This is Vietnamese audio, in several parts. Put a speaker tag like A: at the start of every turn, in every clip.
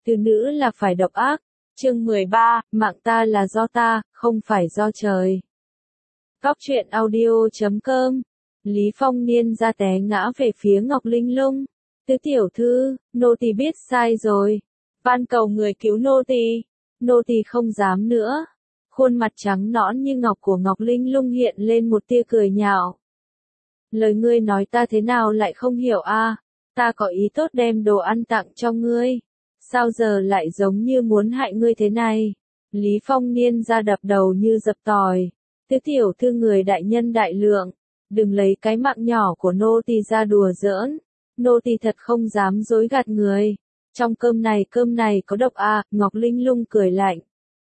A: từ nữ là phải độc ác. Chương 13, mạng ta là do ta, không phải do trời. Góc truyện audio.com. Lý Phong Niên ra té ngã về phía Ngọc Linh Lung. Tứ tiểu thư, nô tỳ biết sai rồi. Van cầu người cứu nô tỳ. Nô tỳ không dám nữa. Khuôn mặt trắng nõn như ngọc của Ngọc Linh Lung hiện lên một tia cười nhạo. Lời ngươi nói ta thế nào lại không hiểu a? Ta có ý tốt đem đồ ăn tặng cho ngươi. Sao giờ lại giống như muốn hại ngươi thế này? Lý Phong Niên ra đập đầu như dập tỏi. Tứ tiểu thư người đại nhân đại lượng. Đừng lấy cái mạng nhỏ của nô tỳ ra đùa giỡn. Nô tỳ thật không dám dối gạt người. Trong cơm này có độc à? Ngọc Linh Lung cười lạnh.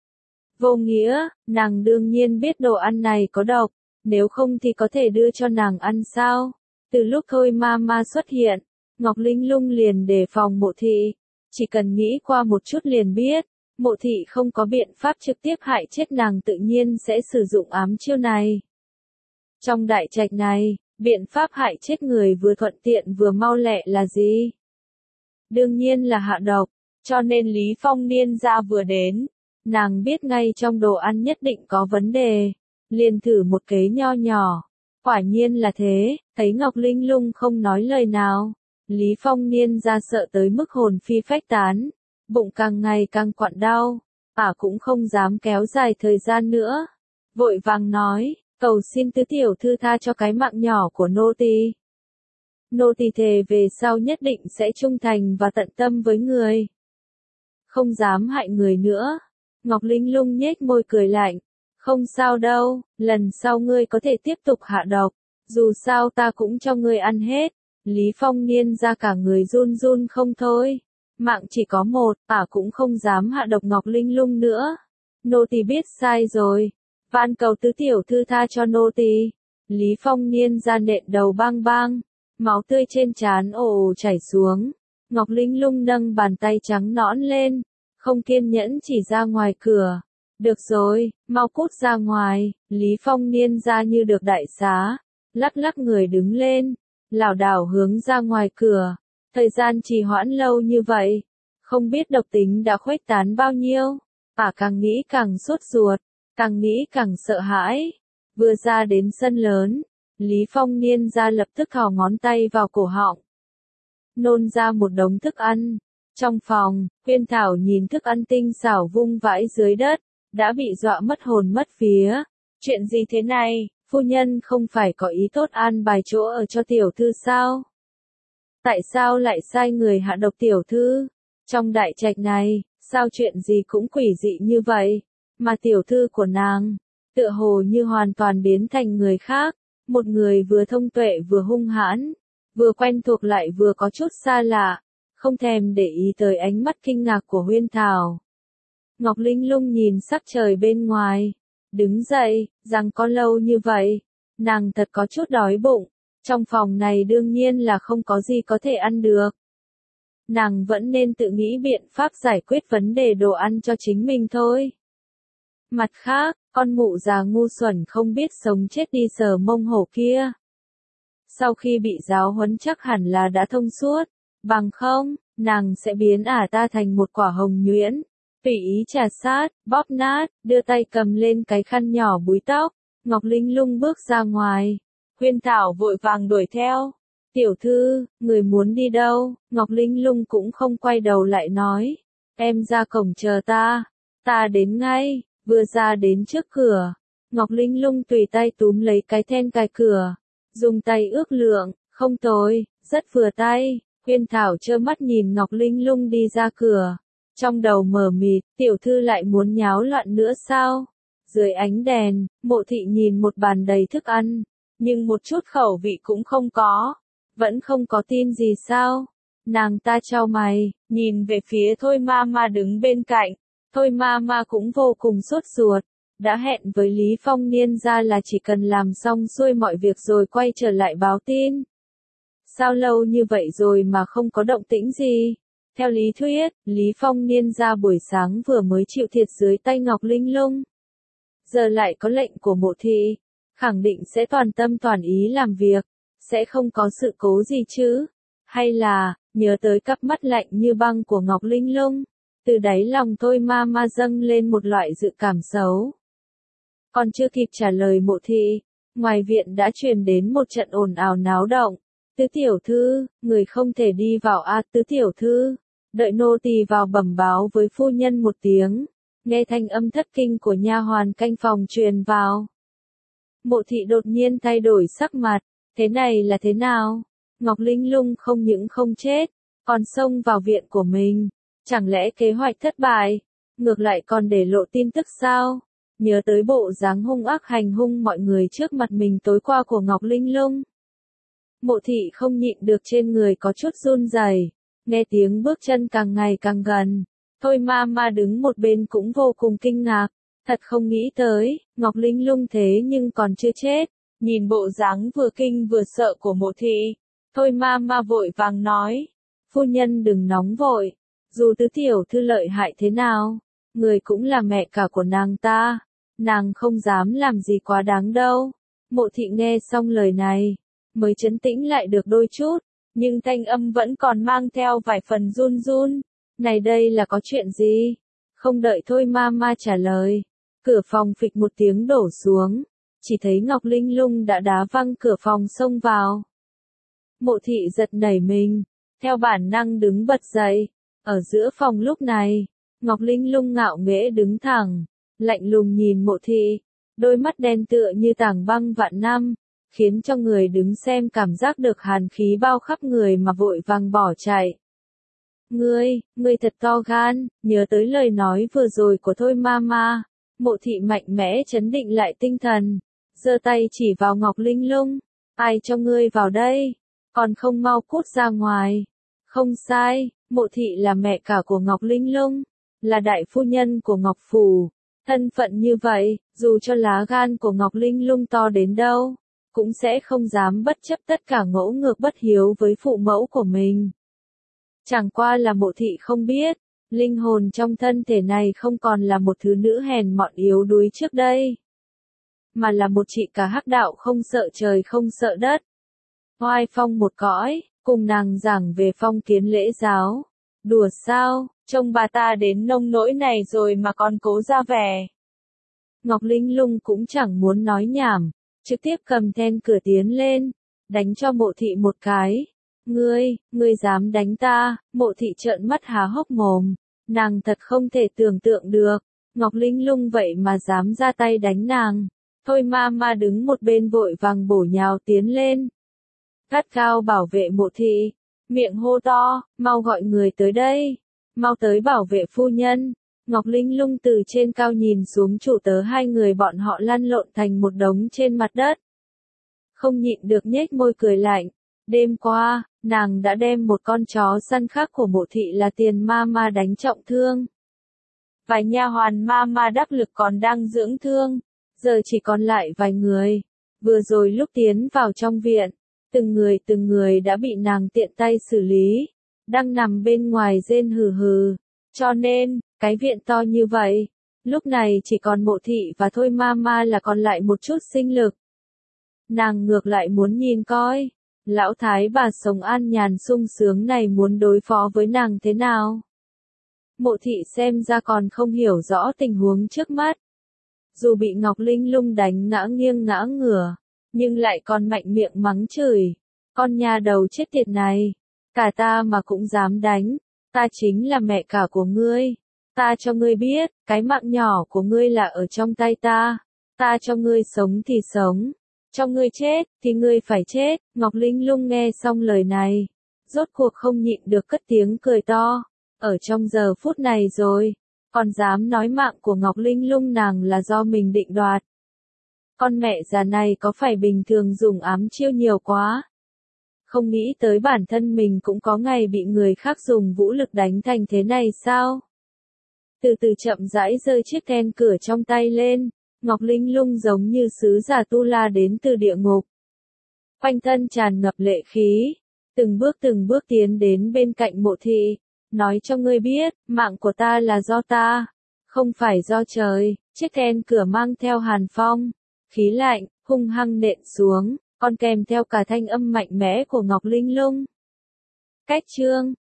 A: Vô nghĩa, nàng đương nhiên biết đồ ăn này có độc. Nếu không thì có thể đưa cho nàng ăn sao? Từ lúc Thôi Ma xuất hiện, Ngọc Linh Lung liền đề phòng Mộ Thị. Chỉ cần nghĩ qua một chút liền biết, Mộ Thị không có biện pháp trực tiếp hại chết nàng tự nhiên sẽ sử dụng ám chiêu này. Trong đại trạch này, biện pháp hại chết người vừa thuận tiện vừa mau lẹ là gì? Đương nhiên là hạ độc, cho nên Lý Phong Niên ra vừa đến. Nàng biết ngay trong đồ ăn nhất định có vấn đề, liền thử một kế nho nhỏ. Quả nhiên là thế, thấy Ngọc Linh Lung không nói lời nào. Lý Phong Niên ra sợ tới mức hồn phi phách tán, bụng càng ngày càng quặn đau, cũng không dám kéo dài thời gian nữa. Vội vàng nói, cầu xin tứ tiểu thư tha cho cái mạng nhỏ của nô tỳ. Nô tỳ thề về sau nhất định sẽ trung thành và tận tâm với người. Không dám hại người nữa. Ngọc Linh Lung nhếch môi cười lạnh. Không sao đâu, lần sau ngươi có thể tiếp tục hạ độc. Dù sao ta cũng cho ngươi ăn hết. Lý Phong Niên ra cả người run run không thôi. Mạng chỉ có một, cũng không dám hạ độc Ngọc Linh Lung nữa. Nô tỳ biết sai rồi. Van cầu tứ tiểu thư tha cho nô tỳ. Lý Phong Niên ra nện đầu bang bang. Máu tươi trên trán ồ ồ chảy xuống. Ngọc Linh Lung nâng bàn tay trắng nõn lên. Không kiên nhẫn chỉ ra ngoài cửa. Được rồi, mau cút ra ngoài. Lý Phong Niên ra như được đại xá. Lắc lắc người đứng lên. Lảo đảo hướng ra ngoài cửa. Thời gian trì hoãn lâu như vậy. Không biết độc tính đã khuếch tán bao nhiêu. Càng nghĩ càng sốt ruột. Càng nghĩ càng sợ hãi. Vừa ra đến sân lớn. Lý Phong Niên ra lập tức thò ngón tay vào cổ họng. Nôn ra một đống thức ăn. Trong phòng, Huyên Thảo nhìn thức ăn tinh xảo vung vãi dưới đất. Đã bị dọa mất hồn mất vía. Chuyện gì thế này? Phu nhân không phải có ý tốt an bài chỗ ở cho tiểu thư sao? Tại sao lại sai người hạ độc tiểu thư? Trong đại trạch này, sao chuyện gì cũng quỷ dị như vậy? Mà tiểu thư của nàng, tựa hồ như hoàn toàn biến thành người khác. Một người vừa thông tuệ vừa hung hãn, vừa quen thuộc lại vừa có chút xa lạ. Không thèm để ý tới ánh mắt kinh ngạc của Huyên Thảo. Ngọc Linh Lung nhìn sắc trời bên ngoài. Đứng dậy, rằng có lâu như vậy. Nàng thật có chút đói bụng. Trong phòng này đương nhiên là không có gì có thể ăn được. Nàng vẫn nên tự nghĩ biện pháp giải quyết vấn đề đồ ăn cho chính mình thôi. Mặt khác, con mụ già ngu xuẩn không biết sống chết đi sờ mông hổ kia. Sau khi bị giáo huấn chắc hẳn là đã thông suốt. Bằng không, nàng sẽ biến ta thành một quả hồng nhuyễn. Tùy ý trà sát, bóp nát, đưa tay cầm lên cái khăn nhỏ búi tóc. Ngọc Linh Lung bước ra ngoài. Huyên Thảo vội vàng đuổi theo. Tiểu thư, người muốn đi đâu? Ngọc Linh Lung cũng không quay đầu lại nói. Em ra cổng chờ ta. Ta đến ngay. Vừa ra đến trước cửa. Ngọc Linh Lung tùy tay túm lấy cái then cài cửa. Dùng tay ước lượng, không tồi, rất vừa tay. Huyên Thảo trơ mắt nhìn Ngọc Linh Lung đi ra cửa. Trong đầu mờ mịt, tiểu thư lại muốn nháo loạn nữa sao? Dưới ánh đèn, Mộ Thị nhìn một bàn đầy thức ăn, nhưng một chút khẩu vị cũng không có. Vẫn không có tin gì sao? Nàng ta chau mày, nhìn về phía Thôi Ma đứng bên cạnh. Thôi Ma cũng vô cùng sốt ruột. Đã hẹn với Lý Phong Niên ra là chỉ cần làm xong xuôi mọi việc rồi quay trở lại báo tin. Sao lâu như vậy rồi mà không có động tĩnh gì? Theo lý thuyết, Lý Phong Niên ra buổi sáng vừa mới chịu thiệt dưới tay Ngọc Linh Lung. Giờ lại có lệnh của Mộ Thị, khẳng định sẽ toàn tâm toàn ý làm việc, sẽ không có sự cố gì chứ? Hay là, nhớ tới cặp mắt lạnh như băng của Ngọc Linh Lung, Từ đáy lòng Thôi Mama dâng lên một loại dự cảm xấu. Còn chưa kịp trả lời Mộ Thị, ngoài viện đã truyền đến một trận ồn ào náo động. Tứ tiểu thư, người không thể đi vào a, tứ tiểu thư. Đợi nô tỳ vào bẩm báo với phu nhân một tiếng. Nghe thanh âm thất kinh của nha hoàn canh phòng truyền vào. Mộ Thị đột nhiên thay đổi sắc mặt. Thế này là thế nào? Ngọc Linh Lung không những không chết, còn xông vào viện của mình. Chẳng lẽ kế hoạch thất bại? Ngược lại còn để lộ tin tức sao? Nhớ tới bộ dáng hung ác hành hung mọi người trước mặt mình tối qua của Ngọc Linh Lung. Mộ Thị không nhịn được trên người có chút run rẩy. Nghe tiếng bước chân càng ngày càng gần. Thôi Mama đứng một bên cũng vô cùng kinh ngạc. Thật không nghĩ tới, Ngọc Linh Lung thế nhưng còn chưa chết. Nhìn bộ dáng vừa kinh vừa sợ của Mộ Thị. Thôi Mama vội vàng nói. Phu nhân đừng nóng vội. Dù tứ tiểu thư lợi hại thế nào, người cũng là mẹ cả của nàng ta. Nàng không dám làm gì quá đáng đâu. Mộ Thị nghe xong lời này, mới trấn tĩnh lại được đôi chút, nhưng thanh âm vẫn còn mang theo vài phần run run. Này đây là có chuyện gì? Không đợi Thôi Mama trả lời, cửa phòng phịch một tiếng đổ xuống, chỉ thấy Ngọc Linh Lung đã đá văng cửa phòng xông vào. Mộ Thị giật nảy mình, theo bản năng đứng bật dậy. Ở giữa phòng lúc này, Ngọc Linh Lung ngạo nghễ đứng thẳng, lạnh lùng nhìn Mộ Thị, đôi mắt đen tựa như tảng băng vạn năm, khiến cho người đứng xem cảm giác được hàn khí bao khắp người mà vội vàng bỏ chạy. Ngươi thật to gan, nhớ tới lời nói vừa rồi của Thôi Mama. Mộ Thị mạnh mẽ trấn định lại tinh thần, giơ tay chỉ vào Ngọc Linh Lung. Ai cho ngươi vào đây? Còn không mau cút ra ngoài. Không sai, Mộ Thị là mẹ cả của Ngọc Linh Lung, là đại phu nhân của Ngọc Phủ. Thân phận như vậy, dù cho lá gan của Ngọc Linh Lung to đến đâu, cũng sẽ không dám bất chấp tất cả ngỗ ngược bất hiếu với phụ mẫu của mình. Chẳng qua là Mộ Thị không biết, linh hồn trong thân thể này không còn là một thứ nữ hèn mọn yếu đuối trước đây, mà là một chị cả hắc đạo không sợ trời không sợ đất. Oai phong một cõi, cùng nàng giảng về phong kiến lễ giáo. Đùa sao, trông bà ta đến nông nỗi này rồi mà còn cố ra vẻ. Ngọc Linh Lung cũng chẳng muốn nói nhảm, trực tiếp cầm then cửa tiến lên, đánh cho Mộ Thị một cái. Ngươi dám đánh ta? Mộ Thị trợn mắt há hốc mồm, nàng thật không thể tưởng tượng được, Ngọc Linh Lung vậy mà dám ra tay đánh nàng. Thôi Mama đứng một bên vội vàng bổ nhào tiến lên, gắt gao bảo vệ Mộ Thị, miệng hô to, mau gọi người tới đây, mau tới bảo vệ phu nhân. Ngọc Linh Lung từ trên cao nhìn xuống chủ tớ hai người bọn họ lăn lộn thành một đống trên mặt đất. Không nhịn được nhếch môi cười lạnh, đêm qua, nàng đã đem một con chó săn khác của Mộ Thị là Tiền Mama đánh trọng thương. Vài nha hoàn Mama đắc lực còn đang dưỡng thương, giờ chỉ còn lại vài người. Vừa rồi lúc tiến vào trong viện, từng người đã bị nàng tiện tay xử lý, đang nằm bên ngoài rên hừ hừ. Cho nên, cái viện to như vậy, lúc này chỉ còn Mộ Thị và Thôi Mama là còn lại một chút sinh lực. Nàng ngược lại muốn nhìn coi, lão thái bà sống an nhàn sung sướng này muốn đối phó với nàng thế nào. Mộ Thị xem ra còn không hiểu rõ tình huống trước mắt. Dù bị Ngọc Linh Lung đánh ngã nghiêng ngã ngửa, nhưng lại còn mạnh miệng mắng chửi. Con nhà đầu chết tiệt này, cả ta mà cũng dám đánh, ta chính là mẹ cả của ngươi. Ta cho ngươi biết, cái mạng nhỏ của ngươi là ở trong tay ta. Ta cho ngươi sống thì sống, cho ngươi chết thì ngươi phải chết. Ngọc Linh Lung nghe xong lời này, rốt cuộc không nhịn được cất tiếng cười to. Ở trong giờ phút này rồi, còn dám nói mạng của Ngọc Linh Lung nàng là do mình định đoạt. Con mẹ già này có phải bình thường dùng ám chiêu nhiều quá? Không nghĩ tới bản thân mình cũng có ngày bị người khác dùng vũ lực đánh thành thế này sao? Từ từ chậm rãi giơ chiếc then cửa trong tay lên, Ngọc Linh Lung giống như sứ giả tu la đến từ địa ngục. Quanh thân tràn ngập lệ khí, từng bước tiến đến bên cạnh Mộ Thị, nói cho ngươi biết, mạng của ta là do ta, không phải do trời. Chiếc then cửa mang theo hàn phong, khí lạnh, hung hăng nện xuống, còn kèm theo cả thanh âm mạnh mẽ của Ngọc Linh Lung. Cách chương